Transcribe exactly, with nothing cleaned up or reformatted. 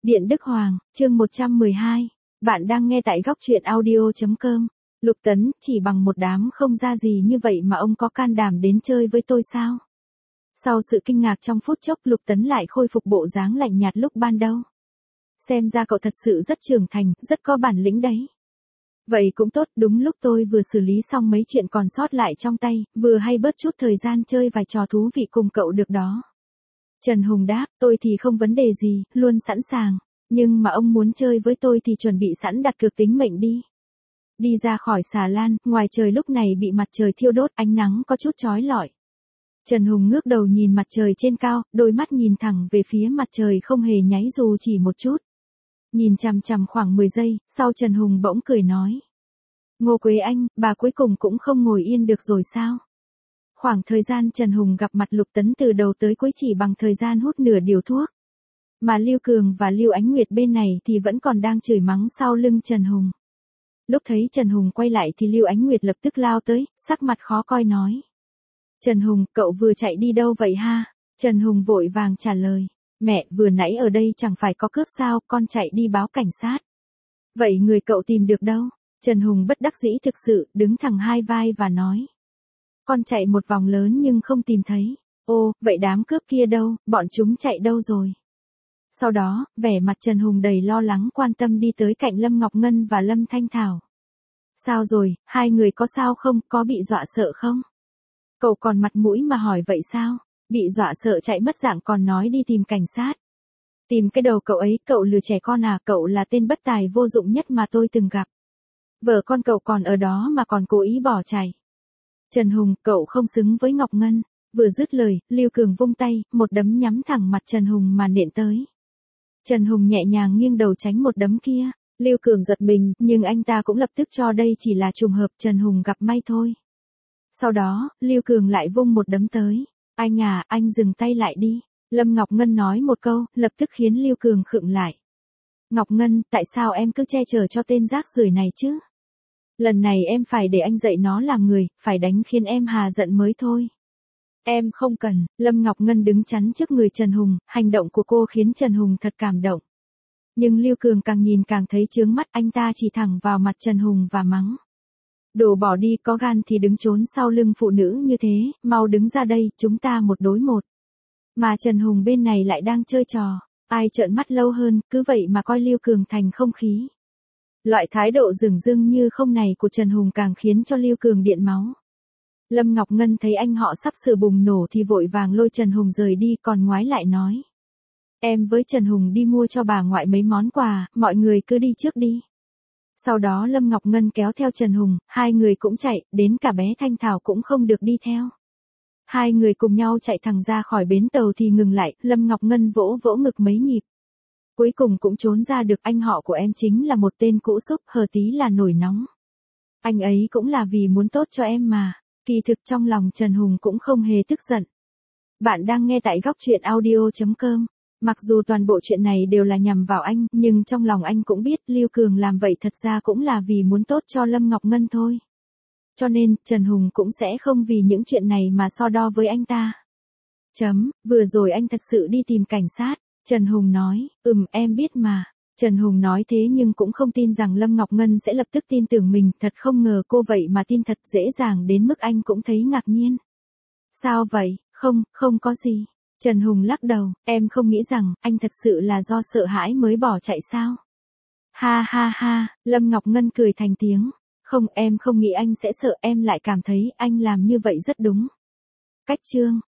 Điện Đức Hoàng, chương một trăm mười hai. Bạn đang nghe tại góc truyện audio chấm com. Lục Tấn, chỉ bằng một đám không ra gì như vậy mà ông có can đảm đến chơi với tôi sao? Sau sự kinh ngạc trong phút chốc, Lục Tấn lại khôi phục bộ dáng lạnh nhạt lúc ban đầu. Xem ra cậu thật sự rất trưởng thành, rất có bản lĩnh đấy. Vậy cũng tốt, đúng lúc tôi vừa xử lý xong mấy chuyện còn sót lại trong tay, vừa hay bớt chút thời gian chơi vài trò thú vị cùng cậu được đó. Trần Hùng đáp, tôi thì không vấn đề gì, luôn sẵn sàng. Nhưng mà ông muốn chơi với tôi thì chuẩn bị sẵn đặt cược tính mệnh đi. Đi ra khỏi xà lan, ngoài trời lúc này bị mặt trời thiêu đốt, ánh nắng có chút chói lọi. Trần Hùng ngước đầu nhìn mặt trời trên cao, đôi mắt nhìn thẳng về phía mặt trời không hề nháy dù chỉ một chút. Nhìn chằm chằm khoảng mười giây, sau Trần Hùng bỗng cười nói. Ngô Quế Anh, bà cuối cùng cũng không ngồi yên được rồi sao? Khoảng thời gian Trần Hùng gặp mặt Lục Tấn từ đầu tới cuối chỉ bằng thời gian hút nửa điều thuốc. Mà Lưu Cường và Lưu Ánh Nguyệt bên này thì vẫn còn đang chửi mắng sau lưng Trần Hùng. Lúc thấy Trần Hùng quay lại thì Lưu Ánh Nguyệt lập tức lao tới, sắc mặt khó coi nói. Trần Hùng, cậu vừa chạy đi đâu vậy ha? Trần Hùng vội vàng trả lời. Mẹ, vừa nãy ở đây chẳng phải có cướp sao, con chạy đi báo cảnh sát. Vậy người cậu tìm được đâu? Trần Hùng bất đắc dĩ thực sự, đứng thẳng hai vai và nói. Con chạy một vòng lớn nhưng không tìm thấy. Ô, vậy đám cướp kia đâu, bọn chúng chạy đâu rồi? Sau đó, vẻ mặt Trần Hùng đầy lo lắng quan tâm đi tới cạnh Lâm Ngọc Ngân và Lâm Thanh Thảo. Sao rồi, hai người có sao không, có bị dọa sợ không? Cậu còn mặt mũi mà hỏi vậy sao? Bị dọa sợ chạy mất dạng còn nói đi tìm cảnh sát. Tìm cái đầu cậu ấy, cậu lừa trẻ con à, cậu là tên bất tài vô dụng nhất mà tôi từng gặp. Vợ con cậu còn ở đó mà còn cố ý bỏ chạy. Trần Hùng, cậu không xứng với Ngọc Ngân. Vừa dứt lời, Lưu Cường vung tay, một đấm nhắm thẳng mặt Trần Hùng mà nện tới. Trần Hùng nhẹ nhàng nghiêng đầu tránh một đấm kia. Lưu Cường giật mình, nhưng anh ta cũng lập tức cho đây chỉ là trùng hợp, Trần Hùng gặp may thôi. Sau đó, Lưu Cường lại vung một đấm tới. Anh à, anh dừng tay lại đi. Lâm Ngọc Ngân nói một câu, lập tức khiến Lưu Cường khựng lại. Ngọc Ngân, tại sao em cứ che chở cho tên rác rưởi này chứ? Lần này em phải để anh dạy nó làm người, phải đánh khiến em hà giận mới thôi. Em không cần. Lâm Ngọc Ngân đứng chắn trước người Trần Hùng, hành động của cô khiến Trần Hùng thật cảm động. Nhưng Lưu Cường càng nhìn càng thấy chướng mắt, anh ta chỉ thẳng vào mặt Trần Hùng và mắng. Đồ bỏ đi, có gan thì đứng trốn sau lưng phụ nữ như thế, mau đứng ra đây, chúng ta một đối một. Mà Trần Hùng bên này lại đang chơi trò, ai trợn mắt lâu hơn, cứ vậy mà coi Lưu Cường thành không khí. Loại thái độ dửng dưng như không này của Trần Hùng càng khiến cho Lưu Cường điện máu. Lâm Ngọc Ngân thấy anh họ sắp sửa bùng nổ thì vội vàng lôi Trần Hùng rời đi, còn ngoái lại nói. Em với Trần Hùng đi mua cho bà ngoại mấy món quà, mọi người cứ đi trước đi. Sau đó Lâm Ngọc Ngân kéo theo Trần Hùng, hai người cũng chạy, đến cả bé Thanh Thảo cũng không được đi theo. Hai người cùng nhau chạy thẳng ra khỏi bến tàu thì ngừng lại, Lâm Ngọc Ngân vỗ vỗ ngực mấy nhịp. Cuối cùng cũng trốn ra được, anh họ của em chính là một tên cũ xúc, hờ tí là nổi nóng. Anh ấy cũng là vì muốn tốt cho em mà. Kỳ thực trong lòng Trần Hùng cũng không hề tức giận. Bạn đang nghe tại góc truyện audio chấm com. Mặc dù toàn bộ chuyện này đều là nhằm vào anh, nhưng trong lòng anh cũng biết Lưu Cường làm vậy thật ra cũng là vì muốn tốt cho Lâm Ngọc Ngân thôi. Cho nên, Trần Hùng cũng sẽ không vì những chuyện này mà so đo với anh ta. Chấm, vừa rồi anh thật sự đi tìm cảnh sát. Trần Hùng nói, ừm em biết mà. Trần Hùng nói thế nhưng cũng không tin rằng Lâm Ngọc Ngân sẽ lập tức tin tưởng mình, thật không ngờ cô vậy mà tin thật dễ dàng đến mức anh cũng thấy ngạc nhiên. Sao vậy, không, không có gì. Trần Hùng lắc đầu, em không nghĩ rằng anh thật sự là do sợ hãi mới bỏ chạy sao? Ha ha ha, Lâm Ngọc Ngân cười thành tiếng. Không, em không nghĩ anh sẽ sợ, em lại cảm thấy anh làm như vậy rất đúng. Cách chương.